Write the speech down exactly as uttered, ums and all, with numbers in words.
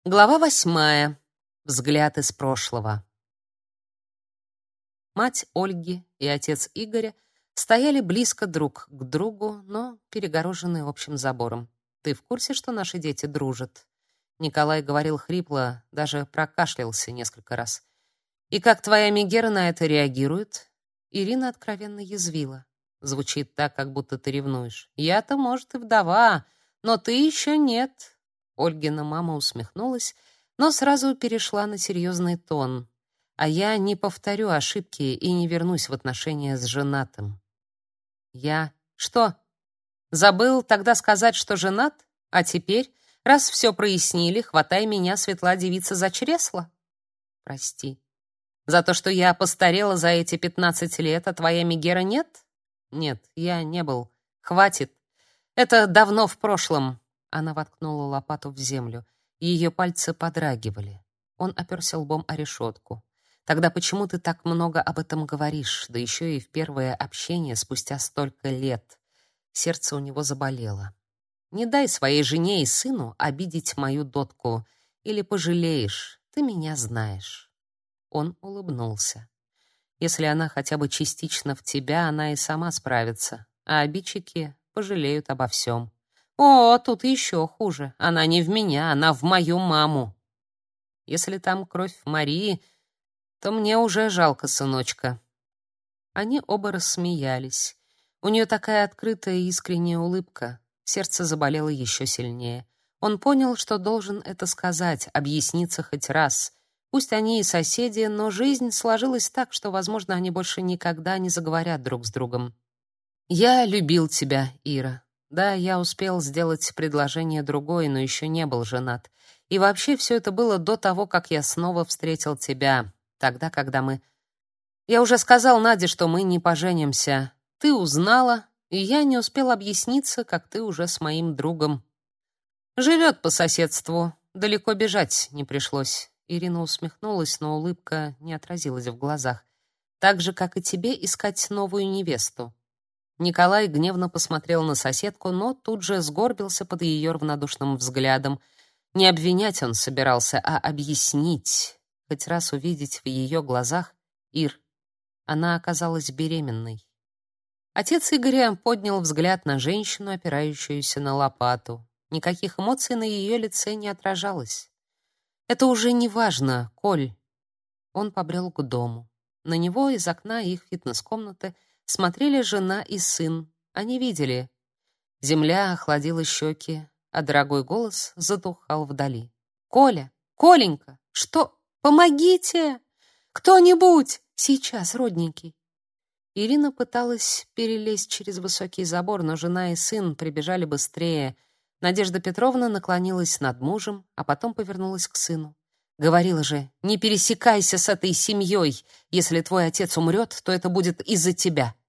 Глава восьмая. Взгляд из прошлого. Мать Ольги и отец Игоря стояли близко друг к другу, но перегороженные общим забором. «Ты в курсе, что наши дети дружат?» Николай говорил хрипло, даже прокашлялся несколько раз. «И как твоя Мегера на это реагирует?» Ирина откровенно язвила. Звучит так, как будто ты ревнуешь. «Я-то, может, и вдова, но ты еще нет». Ольгина мама усмехнулась, но сразу перешла на серьезный тон. «А я не повторю ошибки и не вернусь в отношения с женатым». «Я? Что? Забыл тогда сказать, что женат? А теперь, раз все прояснили, хватай меня, светла девица, за чресло?» «Прости. За то, что я постарела за эти пятнадцать лет, а твоя Мегера нет?» «Нет, я не был. Хватит. Это давно в прошлом». Она воткнула лопату в землю. Ее пальцы подрагивали. Он оперся лбом о решетку. «Тогда почему ты так много об этом говоришь, да еще и в первое общение спустя столько лет?» Сердце у него заболело. «Не дай своей жене и сыну обидеть мою дотку, или пожалеешь, ты меня знаешь». Он улыбнулся. «Если она хотя бы частично в тебя, она и сама справится, а обидчики пожалеют обо всем». «О, тут еще хуже. Она не в меня, она в мою маму. Если там кровь Марии, то мне уже жалко сыночка». Они оба рассмеялись. У нее такая открытая и искренняя улыбка. Сердце заболело еще сильнее. Он понял, что должен это сказать, объясниться хоть раз. Пусть они и соседи, но жизнь сложилась так, что, возможно, они больше никогда не заговорят друг с другом. «Я любил тебя, Ира. Да, я успел сделать предложение другой, но еще не был женат. И вообще все это было до того, как я снова встретил тебя, тогда, когда мы... Я уже сказал Наде, что мы не поженимся. Ты узнала, и я не успел объясниться, как ты уже с моим другом. Живет по соседству, далеко бежать не пришлось». Ирина усмехнулась, но улыбка не отразилась в глазах. «Так же, как и тебе искать новую невесту». Николай гневно посмотрел на соседку, но тут же сгорбился под ее равнодушным взглядом. Не обвинять он собирался, а объяснить, хоть раз увидеть в ее глазах: «Ир, она оказалась беременной». Отец Игоря поднял взгляд на женщину, опирающуюся на лопату. Никаких эмоций на ее лице не отражалось. «Это уже не важно, Коль». Он побрел к дому. На него из окна их фитнес-комнаты смотрели жена и сын. Они видели. Земля охладила щеки, а дорогой голос затухал вдали. «Коля! Коленька! Что? Помогите! Кто-нибудь! Сейчас, родненький!» Ирина пыталась перелезть через высокий забор, но жена и сын прибежали быстрее. Надежда Петровна наклонилась над мужем, а потом повернулась к сыну. «Говорила же, не пересекайся с этой семьей. Если твой отец умрет, то это будет из-за тебя».